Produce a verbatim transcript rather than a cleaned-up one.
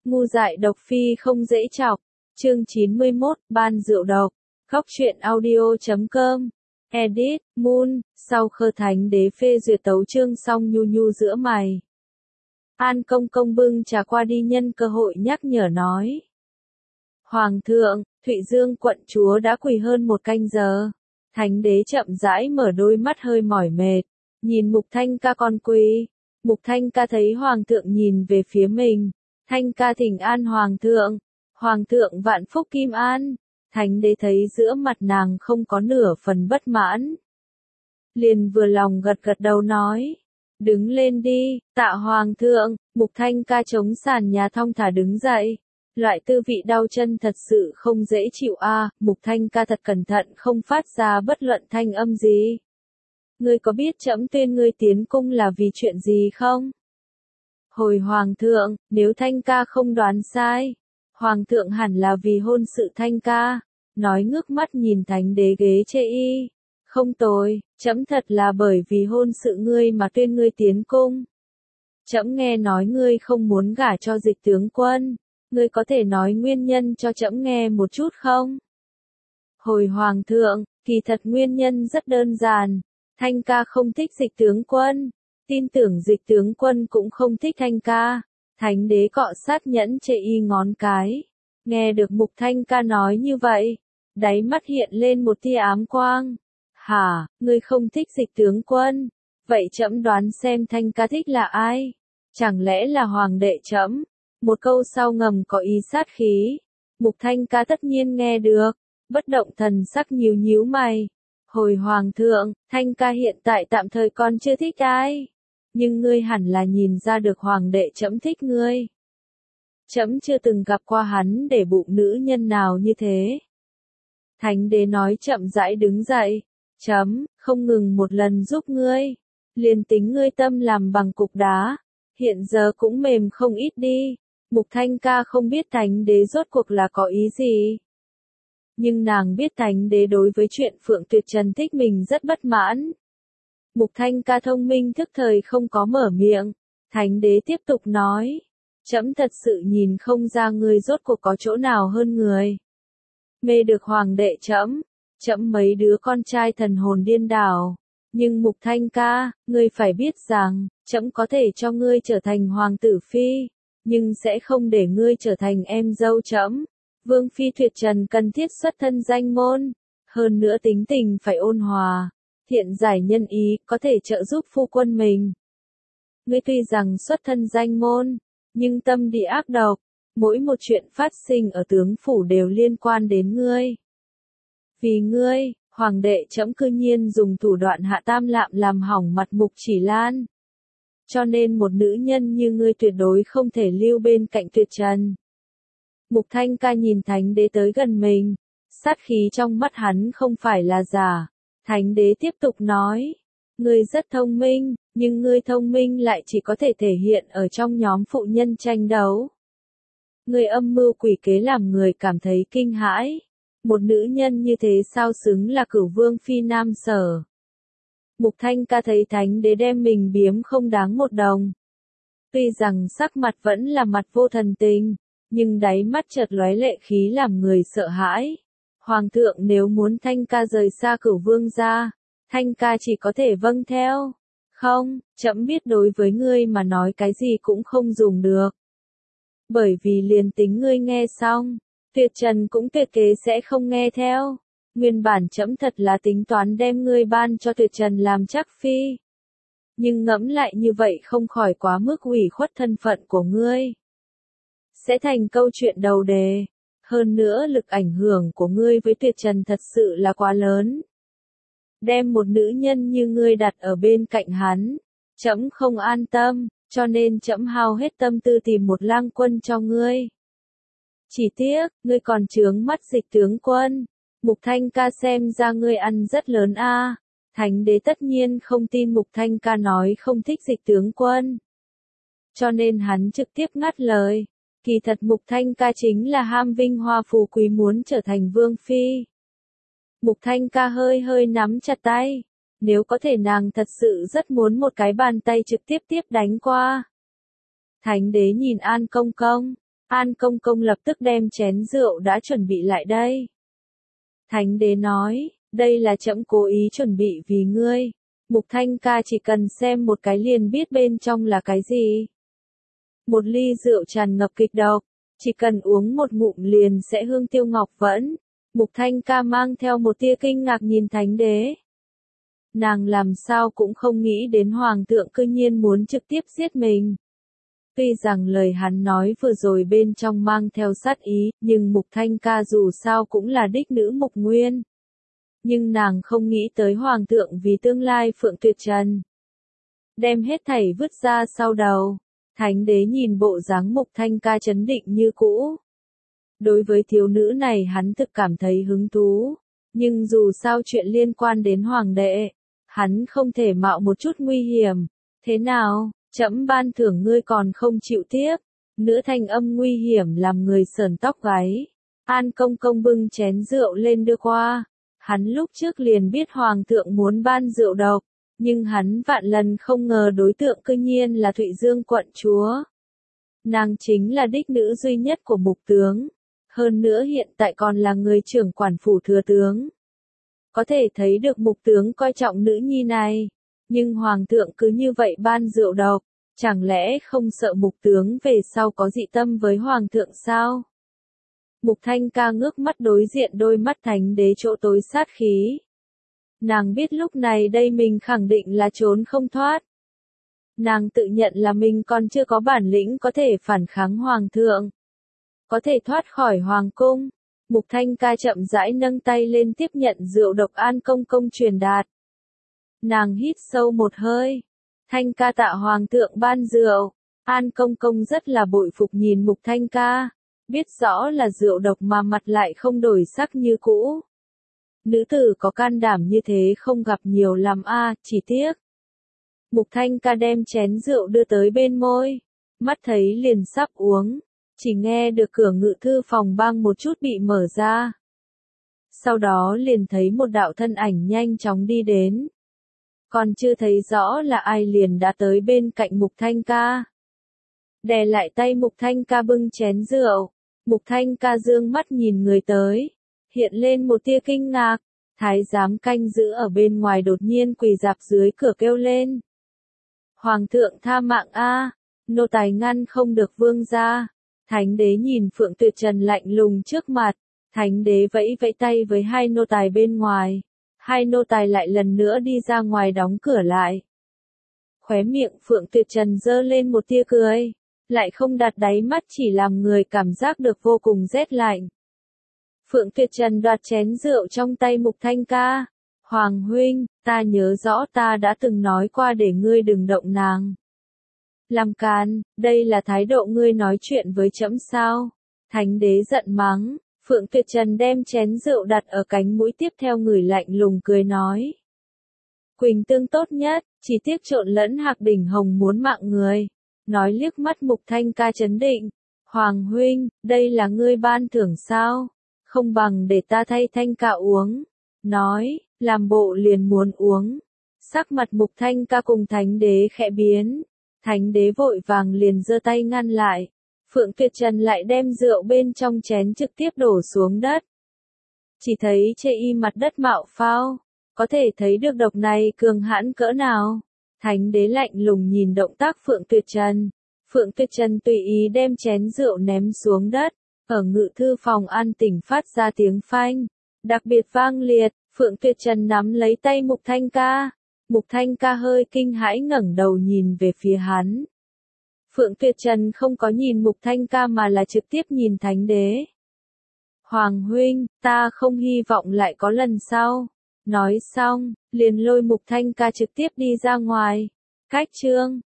Ngu dại độc phi không dễ chọc. Chương chín mươi mốt, ban rượu độc. Góc truyện audio chấm com. Edit, Moon, sau khơ thánh đế phê duyệt tấu chương xong nhu nhu giữa mày. An công công bưng trà qua đi nhân cơ hội nhắc nhở nói. Hoàng thượng, Thụy Dương quận chúa đã quỳ hơn một canh giờ. Thánh đế chậm rãi mở đôi mắt hơi mỏi mệt, nhìn Mục Thanh Ca con quỳ. Mục Thanh Ca thấy hoàng thượng nhìn về phía mình. Thanh Ca thỉnh an hoàng thượng. Hoàng thượng vạn phúc kim an. Thánh đế thấy giữa mặt nàng không có nửa phần bất mãn. Liền vừa lòng gật gật đầu nói. Đứng lên đi, tạ hoàng thượng. Mục Thanh Ca chống sàn nhà thong thả đứng dậy. Loại tư vị đau chân thật sự không dễ chịu a. À, Mục Thanh Ca thật cẩn thận không phát ra bất luận thanh âm gì. Ngươi có biết trẫm tuyên ngươi tiến cung là vì chuyện gì không? Hồi hoàng thượng, nếu Thanh Ca không đoán sai, hoàng thượng hẳn là vì hôn sự Thanh Ca. Nói ngước mắt nhìn thánh đế ghế chê y. Không tồi, trẫm thật là bởi vì hôn sự ngươi mà tuyên ngươi tiến cung. Trẫm nghe nói ngươi không muốn gả cho Dịch tướng quân. Ngươi có thể nói nguyên nhân cho trẫm nghe một chút không? Hồi hoàng thượng, kỳ thật nguyên nhân rất đơn giản. Thanh Ca không thích Dịch tướng quân. Tin tưởng Dịch tướng quân cũng không thích Thanh Ca. Thánh đế cọ sát nhẫn chê y ngón cái. Nghe được Mục Thanh Ca nói như vậy. Đáy mắt hiện lên một tia ám quang. Hả, ngươi không thích Dịch tướng quân? Vậy trẫm đoán xem Thanh Ca thích là ai? Chẳng lẽ là hoàng đệ trẫm? Một câu sau ngầm có ý sát khí. Mục Thanh Ca tất nhiên nghe được. Bất động thần sắc nhíu nhíu mày. Hồi hoàng thượng, Thanh Ca hiện tại tạm thời còn chưa thích ai. Nhưng ngươi hẳn là nhìn ra được hoàng đệ trẫm thích ngươi. Trẫm chưa từng gặp qua hắn để bụng nữ nhân nào như thế. Thánh đế nói chậm rãi đứng dậy. Chấm, không ngừng một lần giúp ngươi. Liền tính ngươi tâm làm bằng cục đá. Hiện giờ cũng mềm không ít đi. Mục Thanh Ca không biết thánh đế rốt cuộc là có ý gì. Nhưng nàng biết thánh đế đối với chuyện Phượng Tuyệt Trần thích mình rất bất mãn. Mục Thanh Ca thông minh thức thời không có mở miệng. Thánh đế tiếp tục nói. Trẫm thật sự nhìn không ra ngươi rốt cuộc có chỗ nào hơn người. Mê được hoàng đệ trẫm. Trẫm mấy đứa con trai thần hồn điên đảo. Nhưng Mục Thanh Ca, ngươi phải biết rằng, trẫm có thể cho ngươi trở thành hoàng tử phi. Nhưng sẽ không để ngươi trở thành em dâu trẫm. Vương phi Tuyệt Trần cần thiết xuất thân danh môn. Hơn nữa tính tình phải ôn hòa. Thiện giải nhân ý, có thể trợ giúp phu quân mình. Ngươi tuy rằng xuất thân danh môn, nhưng tâm địa ác độc. Mỗi một chuyện phát sinh ở tướng phủ đều liên quan đến ngươi. Vì ngươi, hoàng đệ trẫm cư nhiên dùng thủ đoạn hạ tam lạm làm hỏng mặt Mục Chỉ Lan. Cho nên một nữ nhân như ngươi tuyệt đối không thể lưu bên cạnh Tuyệt Trần. Mục Thanh Ca nhìn thánh đế tới gần mình. Sát khí trong mắt hắn không phải là giả. Thánh đế tiếp tục nói. Ngươi rất thông minh, nhưng ngươi thông minh lại chỉ có thể thể hiện ở trong nhóm phụ nhân tranh đấu. Ngươi âm mưu quỷ kế làm người cảm thấy kinh hãi. Một nữ nhân như thế sao xứng là cửu vương phi Nam Sở. Mục Thanh Ca thấy thánh đế đem mình biếm không đáng một đồng. Tuy rằng sắc mặt vẫn là mặt vô thần tình, nhưng đáy mắt chợt lóe lệ khí làm người sợ hãi. Hoàng thượng nếu muốn Thanh Ca rời xa cửu vương ra, Thanh Ca chỉ có thể vâng theo. Không, trẫm biết đối với ngươi mà nói cái gì cũng không dùng được. Bởi vì liền tính ngươi nghe xong, Tuyệt Trần cũng tuyệt kế sẽ không nghe theo. Nguyên bản trẫm thật là tính toán đem ngươi ban cho Tuyệt Trần làm chắc phi. Nhưng ngẫm lại như vậy không khỏi quá mức ủy khuất thân phận của ngươi. Sẽ thành câu chuyện đầu đề. Hơn nữa lực ảnh hưởng của ngươi với Tuyệt Trần thật sự là quá lớn. Đem một nữ nhân như ngươi đặt ở bên cạnh hắn. Trẫm không an tâm, cho nên trẫm hao hết tâm tư tìm một lang quân cho ngươi. Chỉ tiếc, ngươi còn chướng mắt Dịch tướng quân. Mục Thanh Ca xem ra ngươi ăn rất lớn a. À. Thánh đế tất nhiên không tin Mục Thanh Ca nói không thích Dịch tướng quân. Cho nên hắn trực tiếp ngắt lời. Kỳ thật Mục Thanh Ca chính là ham vinh hoa phú quý muốn trở thành vương phi. Mục Thanh Ca hơi hơi nắm chặt tay. Nếu có thể nàng thật sự rất muốn một cái bàn tay trực tiếp tiếp đánh qua. Thánh đế nhìn An công công. An Công Công lập tức đem chén rượu đã chuẩn bị lại đây. Thánh đế nói, đây là trẫm cố ý chuẩn bị vì ngươi. Mục Thanh ca chỉ cần xem một cái liền biết bên trong là cái gì. Một ly rượu tràn ngập kịch độc, chỉ cần uống một ngụm liền sẽ hương tiêu ngọc vẫn. Mục Thanh ca mang theo một tia kinh ngạc nhìn thánh đế. Nàng làm sao cũng không nghĩ đến hoàng thượng cư nhiên muốn trực tiếp giết mình. Tuy rằng lời hắn nói vừa rồi bên trong mang theo sát ý, nhưng Mục Thanh ca dù sao cũng là đích nữ Mục Nguyên. Nhưng nàng không nghĩ tới hoàng thượng vì tương lai Phượng Tuyệt Trần. Đem hết thảy vứt ra sau đầu. Thánh đế nhìn bộ dáng Mục Thanh ca trấn định như cũ. Đối với thiếu nữ này hắn thực cảm thấy hứng thú. Nhưng dù sao chuyện liên quan đến hoàng đệ, hắn không thể mạo một chút nguy hiểm. Thế nào, trẫm ban thưởng ngươi còn không chịu tiếp. Nữ thanh âm nguy hiểm làm người sờn tóc gáy. An Công Công bưng chén rượu lên đưa qua. Hắn lúc trước liền biết hoàng thượng muốn ban rượu độc, nhưng hắn vạn lần không ngờ đối tượng cư nhiên là Thụy Dương quận chúa. Nàng chính là đích nữ duy nhất của Mục tướng, hơn nữa hiện tại còn là người trưởng quản phủ thừa tướng. Có thể thấy được Mục tướng coi trọng nữ nhi này, nhưng hoàng thượng cứ như vậy ban rượu độc, chẳng lẽ không sợ Mục tướng về sau có dị tâm với hoàng thượng sao? Mục Thanh ca ngước mắt đối diện đôi mắt thánh đế chỗ tối sát khí. Nàng biết lúc này đây mình khẳng định là trốn không thoát. Nàng tự nhận là mình còn chưa có bản lĩnh có thể phản kháng hoàng thượng. Có thể thoát khỏi hoàng cung. Mục Thanh ca chậm rãi nâng tay lên tiếp nhận rượu độc An Công Công truyền đạt. Nàng hít sâu một hơi. Thanh ca tạ hoàng thượng ban rượu. An Công Công rất là bội phục nhìn Mục Thanh ca. Biết rõ là rượu độc mà mặt lại không đổi sắc như cũ. Nữ tử có can đảm như thế không gặp nhiều lắm a, chỉ tiếc. Mục Thanh ca đem chén rượu đưa tới bên môi, mắt thấy liền sắp uống, chỉ nghe được cửa ngự thư phòng bang một chút bị mở ra. Sau đó liền thấy một đạo thân ảnh nhanh chóng đi đến. Còn chưa thấy rõ là ai liền đã tới bên cạnh Mục Thanh ca. Đè lại tay Mục Thanh ca bưng chén rượu. Mục Thanh ca dương mắt nhìn người tới, hiện lên một tia kinh ngạc, thái giám canh giữ ở bên ngoài đột nhiên quỳ dạp dưới cửa kêu lên. Hoàng thượng tha mạng a, nô tài ngăn không được vương gia. Thánh đế nhìn Phượng Tuyệt Trần lạnh lùng trước mặt, thánh đế vẫy vẫy tay với hai nô tài bên ngoài, hai nô tài lại lần nữa đi ra ngoài đóng cửa lại. Khóe miệng Phượng Tuyệt Trần giơ lên một tia cười. Lại không đặt đáy mắt chỉ làm người cảm giác được vô cùng rét lạnh. Phượng Tuyệt Trần đoạt chén rượu trong tay Mục Thanh ca. Hoàng huynh, ta nhớ rõ ta đã từng nói qua để ngươi đừng động nàng. Làm càn, đây là thái độ ngươi nói chuyện với trẫm sao? Thánh đế giận mắng, Phượng Tuyệt Trần đem chén rượu đặt ở cánh mũi tiếp theo người lạnh lùng cười nói. Quỳnh tương tốt nhất, chỉ tiếc trộn lẫn Hạc Đỉnh Hồng muốn mạng người. Nói liếc mắt Mục Thanh ca trấn định. Hoàng huynh, đây là ngươi ban thưởng sao? Không bằng để ta thay Thanh ca uống. Nói, làm bộ liền muốn uống. Sắc mặt Mục Thanh ca cùng thánh đế khẽ biến. Thánh đế vội vàng liền giơ tay ngăn lại. Phượng Tuyệt Trần lại đem rượu bên trong chén trực tiếp đổ xuống đất. Chỉ thấy chê y mặt đất mạo phao. Có thể thấy được độc này cường hãn cỡ nào. Thánh đế lạnh lùng nhìn động tác Phượng Tuyệt Trần. Phượng Tuyệt Trần tùy ý đem chén rượu ném xuống đất. Ở ngự thư phòng an tĩnh phát ra tiếng phanh. Đặc biệt vang liệt, Phượng Tuyệt Trần nắm lấy tay Mục Thanh ca. Mục Thanh ca hơi kinh hãi ngẩng đầu nhìn về phía hắn. Phượng Tuyệt Trần không có nhìn Mục Thanh ca mà là trực tiếp nhìn thánh đế. Hoàng huynh, ta không hy vọng lại có lần sau. Nói xong, liền lôi Mục Thanh ca trực tiếp đi ra ngoài. Cách chương